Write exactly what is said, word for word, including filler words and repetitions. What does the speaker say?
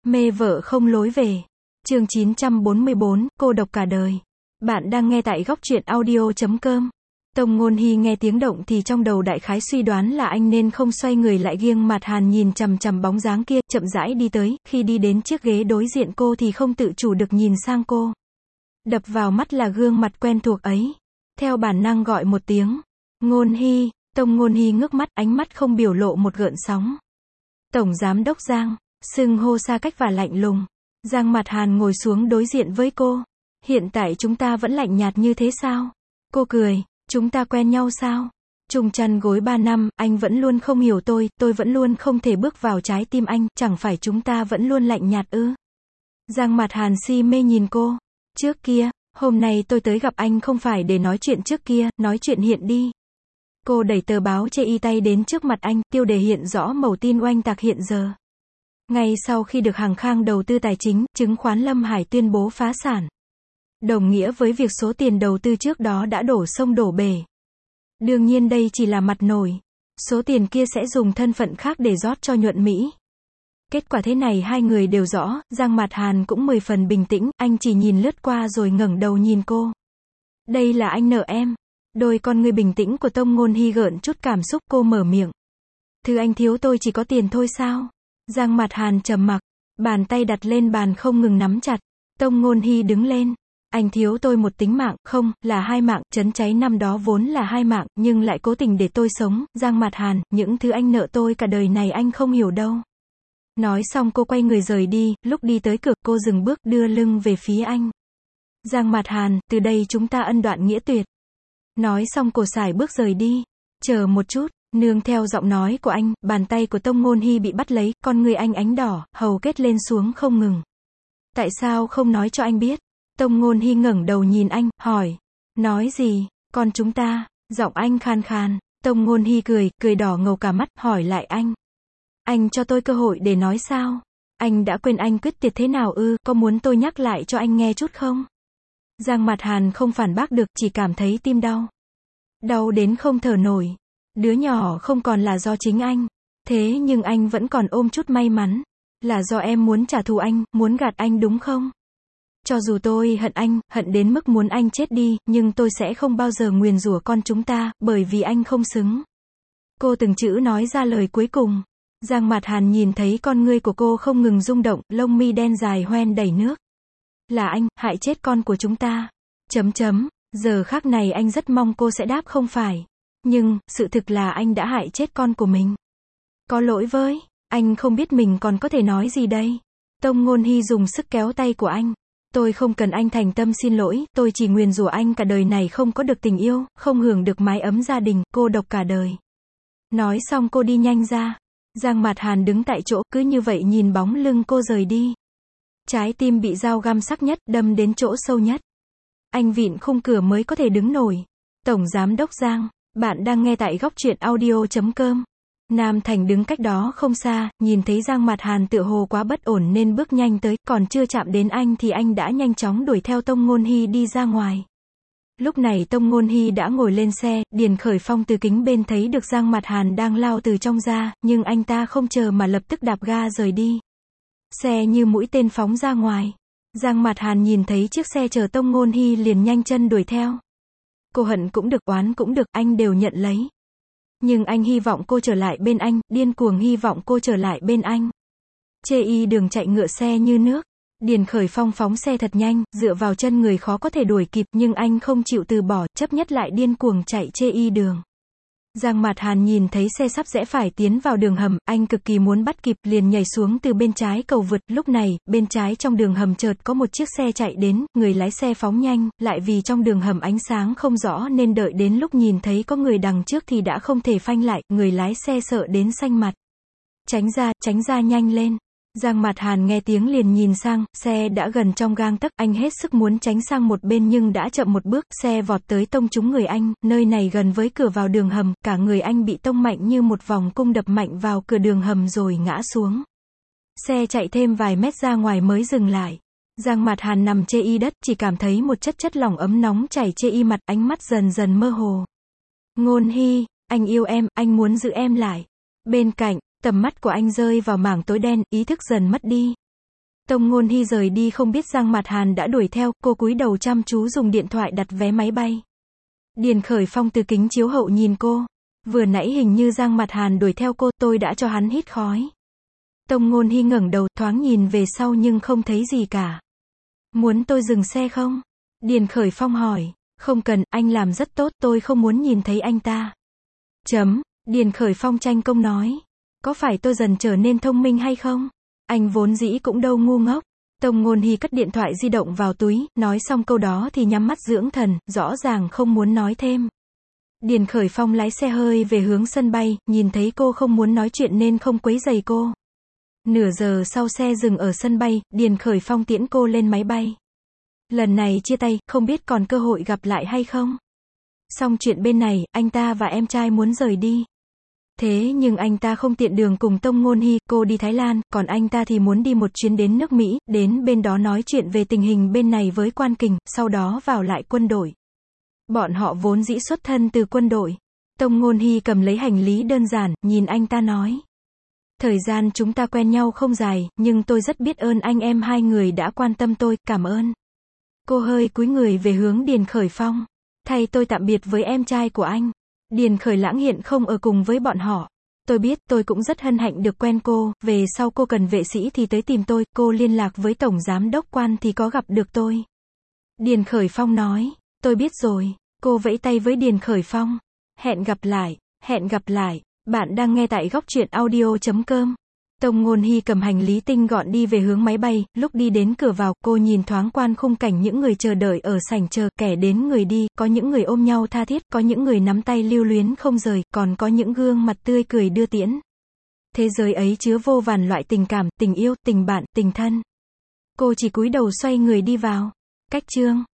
Mê vợ không lối về. Chương chín trăm bốn mươi bốn, cô độc cả đời. Bạn đang nghe tại góc truyện audio chấm com. Tông Ngôn Hy nghe tiếng động thì trong đầu đại khái suy đoán là anh nên không xoay người lại, nghiêng mặt Hàn nhìn chằm chằm bóng dáng kia, chậm rãi đi tới, khi đi đến chiếc ghế đối diện cô thì không tự chủ được nhìn sang cô. Đập vào mắt là gương mặt quen thuộc ấy. Theo bản năng gọi một tiếng. Ngôn Hy. Tông Ngôn Hy ngước mắt, ánh mắt không biểu lộ một gợn sóng. Tổng giám đốc Giang. Xưng hô xa cách và lạnh lùng. Giang mặt Hàn ngồi xuống đối diện với cô. Hiện tại chúng ta vẫn lạnh nhạt như thế sao? Cô cười. Chúng ta quen nhau sao? Chung chăn gối ba năm, anh vẫn luôn không hiểu tôi, tôi vẫn luôn không thể bước vào trái tim anh, chẳng phải chúng ta vẫn luôn lạnh nhạt ư? Giang mặt Hàn si mê nhìn cô. Trước kia, hôm nay tôi tới gặp anh không phải để nói chuyện trước kia, nói chuyện hiện đi. Cô đẩy tờ báo chê y tay đến trước mặt anh, tiêu đề hiện rõ mẩu tin oanh tạc hiện giờ. Ngay sau khi được Hàng Khang đầu tư tài chính, chứng khoán Lâm Hải tuyên bố phá sản. Đồng nghĩa với việc số tiền đầu tư trước đó đã đổ sông đổ bể. Đương nhiên đây chỉ là mặt nổi. Số tiền kia sẽ dùng thân phận khác để rót cho Nhuận Mỹ. Kết quả thế này hai người đều rõ, Giang mặt Hàn cũng mười phần bình tĩnh, anh chỉ nhìn lướt qua rồi ngẩng đầu nhìn cô. Đây là anh nợ em. Đôi con người bình tĩnh của Tông Ngôn Hy gợn chút cảm xúc, cô mở miệng. Thứ anh thiếu tôi chỉ có tiền thôi sao? Giang mặt Hàn trầm mặc, bàn tay đặt lên bàn không ngừng nắm chặt. Tông Ngôn Hy đứng lên. Anh thiếu tôi một tính mạng, không, là hai mạng, chấn cháy năm đó vốn là hai mạng, nhưng lại cố tình để tôi sống. Giang mặt Hàn, những thứ anh nợ tôi cả đời này anh không hiểu đâu. Nói xong cô quay người rời đi, lúc đi tới cửa, cô dừng bước đưa lưng về phía anh. Giang mặt Hàn, từ đây chúng ta ân đoạn nghĩa tuyệt. Nói xong cô sải bước rời đi. Chờ một chút, nương theo giọng nói của anh, bàn tay của Tông Ngôn Hy bị bắt lấy, con người anh ánh đỏ, hầu kết lên xuống không ngừng. Tại sao không nói cho anh biết? Tông Ngôn Hy ngẩng đầu nhìn anh, hỏi. Nói gì? Con chúng ta. Giọng anh khan khan. Tông Ngôn Hy cười, cười đỏ ngầu cả mắt, hỏi lại anh. Anh cho tôi cơ hội để nói sao? Anh đã quên anh quyết tiệt thế nào ư, có muốn tôi nhắc lại cho anh nghe chút không? Giang mặt Hàn không phản bác được, chỉ cảm thấy tim đau. Đau đến không thở nổi. Đứa nhỏ không còn là do chính anh. Thế nhưng anh vẫn còn ôm chút may mắn. Là do em muốn trả thù anh, muốn gạt anh đúng không? Cho dù tôi hận anh, hận đến mức muốn anh chết đi, nhưng tôi sẽ không bao giờ nguyền rủa con chúng ta, bởi vì anh không xứng. Cô từng chữ nói ra lời cuối cùng. Giang mặt Hàn nhìn thấy con ngươi của cô không ngừng rung động, lông mi đen dài hoen đầy nước. Là anh, hại chết con của chúng ta. Chấm chấm, giờ khắc này anh rất mong cô sẽ đáp không phải. Nhưng, sự thực là anh đã hại chết con của mình. Có lỗi với, anh không biết mình còn có thể nói gì đây. Tông Ngôn Hy dùng sức kéo tay của anh. Tôi không cần anh thành tâm xin lỗi, tôi chỉ nguyền rủa anh cả đời này không có được tình yêu, không hưởng được mái ấm gia đình, cô độc cả đời. Nói xong cô đi nhanh ra. Giang mặt Hàn đứng tại chỗ, cứ như vậy nhìn bóng lưng cô rời đi. Trái tim bị dao găm sắc nhất, đâm đến chỗ sâu nhất. Anh vịn khung cửa mới có thể đứng nổi. Tổng giám đốc Giang, bạn đang nghe tại góc truyện audio chấm com. Nam Thành đứng cách đó không xa, nhìn thấy Giang mặt Hàn tựa hồ quá bất ổn nên bước nhanh tới, còn chưa chạm đến anh thì anh đã nhanh chóng đuổi theo Tông Ngôn Hy đi ra ngoài. Lúc này Tông Ngôn Hy đã ngồi lên xe, Điền Khởi Phong từ kính bên thấy được Giang mặt Hàn đang lao từ trong ra, nhưng anh ta không chờ mà lập tức đạp ga rời đi. Xe như mũi tên phóng ra ngoài. Giang mặt Hàn nhìn thấy chiếc xe chờ Tông Ngôn Hy liền nhanh chân đuổi theo. Cô hận cũng được, oán cũng được, anh đều nhận lấy. Nhưng anh hy vọng cô trở lại bên anh, điên cuồng hy vọng cô trở lại bên anh. Chê y đường chạy ngựa xe như nước. Điền Khởi Phong phóng xe thật nhanh, dựa vào chân người khó có thể đuổi kịp, nhưng anh không chịu từ bỏ, chấp nhất lại điên cuồng chạy chê y đường. Giang mặt Hàn nhìn thấy xe sắp rẽ phải tiến vào đường hầm, anh cực kỳ muốn bắt kịp, liền nhảy xuống từ bên trái cầu vượt. Lúc này, bên trái trong đường hầm chợt có một chiếc xe chạy đến, người lái xe phóng nhanh, lại vì trong đường hầm ánh sáng không rõ nên đợi đến lúc nhìn thấy có người đằng trước thì đã không thể phanh lại, người lái xe sợ đến xanh mặt. Tránh ra, tránh ra nhanh lên. Giang mặt Hàn nghe tiếng liền nhìn sang, xe đã gần trong gang tấc, anh hết sức muốn tránh sang một bên nhưng đã chậm một bước, xe vọt tới tông trúng người anh, nơi này gần với cửa vào đường hầm, cả người anh bị tông mạnh như một vòng cung đập mạnh vào cửa đường hầm rồi ngã xuống. Xe chạy thêm vài mét ra ngoài mới dừng lại. Giang mặt Hàn nằm chê y đất, chỉ cảm thấy một chất chất lỏng ấm nóng chảy chê y mặt, ánh mắt dần dần mơ hồ. Ngôn Hy, anh yêu em, anh muốn giữ em lại. Bên cạnh, tầm mắt của anh rơi vào mảng tối đen, ý thức dần mất đi. Tông Ngôn Hy rời đi không biết Giang Mạt Hàn đã đuổi theo, cô cúi đầu chăm chú dùng điện thoại đặt vé máy bay. Điền Khởi Phong từ kính chiếu hậu nhìn cô. Vừa nãy hình như Giang Mạt Hàn đuổi theo cô, tôi đã cho hắn hít khói. Tông Ngôn Hy ngẩng đầu, thoáng nhìn về sau nhưng không thấy gì cả. Muốn tôi dừng xe không? Điền Khởi Phong hỏi. Không cần, anh làm rất tốt, tôi không muốn nhìn thấy anh ta. Chấm, Điền Khởi Phong tranh công nói. Có phải tôi dần trở nên thông minh hay không? Anh vốn dĩ cũng đâu ngu ngốc. Tông Ngôn Hy cất điện thoại di động vào túi, nói xong câu đó thì nhắm mắt dưỡng thần, rõ ràng không muốn nói thêm. Điền Khởi Phong lái xe hơi về hướng sân bay, nhìn thấy cô không muốn nói chuyện nên không quấy rầy cô. Nửa giờ sau xe dừng ở sân bay, Điền Khởi Phong tiễn cô lên máy bay. Lần này chia tay, không biết còn cơ hội gặp lại hay không? Xong chuyện bên này, anh ta và em trai muốn rời đi. Thế nhưng anh ta không tiện đường cùng Tông Ngôn Hy, cô đi Thái Lan, còn anh ta thì muốn đi một chuyến đến nước Mỹ, đến bên đó nói chuyện về tình hình bên này với Quan Kình, sau đó vào lại quân đội. Bọn họ vốn dĩ xuất thân từ quân đội. Tông Ngôn Hy cầm lấy hành lý đơn giản, nhìn anh ta nói. Thời gian chúng ta quen nhau không dài, nhưng tôi rất biết ơn anh em hai người đã quan tâm tôi, cảm ơn. Cô hơi cúi người về hướng Điền Khởi Phong. Thay tôi tạm biệt với em trai của anh. Điền Khởi Lãng hiện không ở cùng với bọn họ. Tôi biết, tôi cũng rất hân hạnh được quen cô, về sau cô cần vệ sĩ thì tới tìm tôi, cô liên lạc với Tổng Giám Đốc Quan thì có gặp được tôi. Điền Khởi Phong nói, tôi biết rồi. Cô vẫy tay với Điền Khởi Phong. Hẹn gặp lại, hẹn gặp lại. Bạn đang nghe tại góc truyện audio chấm com. Tông Ngôn Hy cầm hành lý tinh gọn đi về hướng máy bay, lúc đi đến cửa vào, cô nhìn thoáng quan khung cảnh những người chờ đợi ở sảnh chờ, kẻ đến người đi, có những người ôm nhau tha thiết, có những người nắm tay lưu luyến không rời, còn có những gương mặt tươi cười đưa tiễn. Thế giới ấy chứa vô vàn loại tình cảm, tình yêu, tình bạn, tình thân. Cô chỉ cúi đầu xoay người đi vào. Cách chương